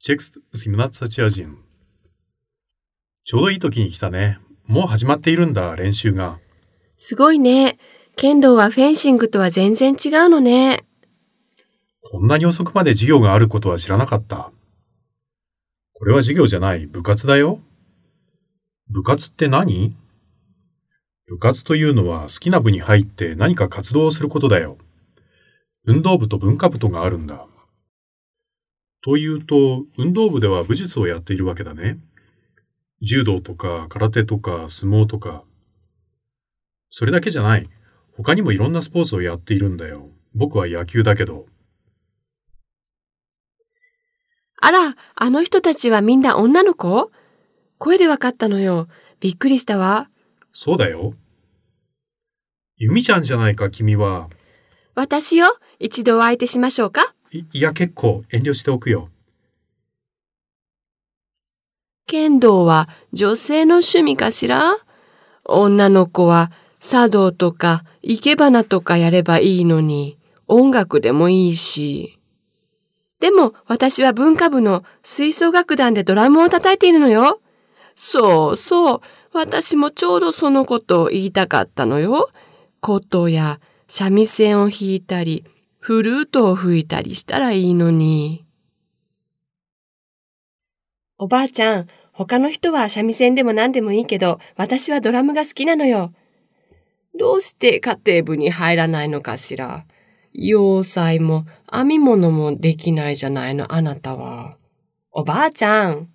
Текст 17.1. ちょうどいい時に来たね。もう始まっているんだ、練習が。 すごいね。剣道はフェンシングとは全然違うのね。 こんなに遅くまで授業があることは知らなかった。これは授業じゃない、部活だよ。部活って何？部活というのは好きな部に入って何か活動をすることだよ。運動部と文化部とがあるんだ。というと、運動部では武術をやっているわけだね。柔道とか空手とか相撲とか。それだけじゃない。他にもいろんなスポーツをやっているんだよ。僕は野球だけど。 あら、あの人たちはみんな女の子？声でわかったのよ。びっくりしたわ。 そうだよ。ゆみちゃんじゃないか、君は。 私よ。一度お相手しましょうか？ いや、結構遠慮しておくよ。 剣道は女性の趣味かしら？女の子は茶道とか生け花とかやればいいのに、音楽でもいいし。でも私は文化部の吹奏楽団でドラムを叩いているのよ。そうそう、私もちょうどそのことを言いたかったのよ。琴や三味線を弾いたり、フルートを吹いたりしたらいいのに。おばあちゃん、他の人は三味線でも何でもいいけど、私はドラムが好きなのよ。どうして家庭部に入らないのかしら。洋裁も編み物もできないじゃないの、あなたは。おばあちゃん。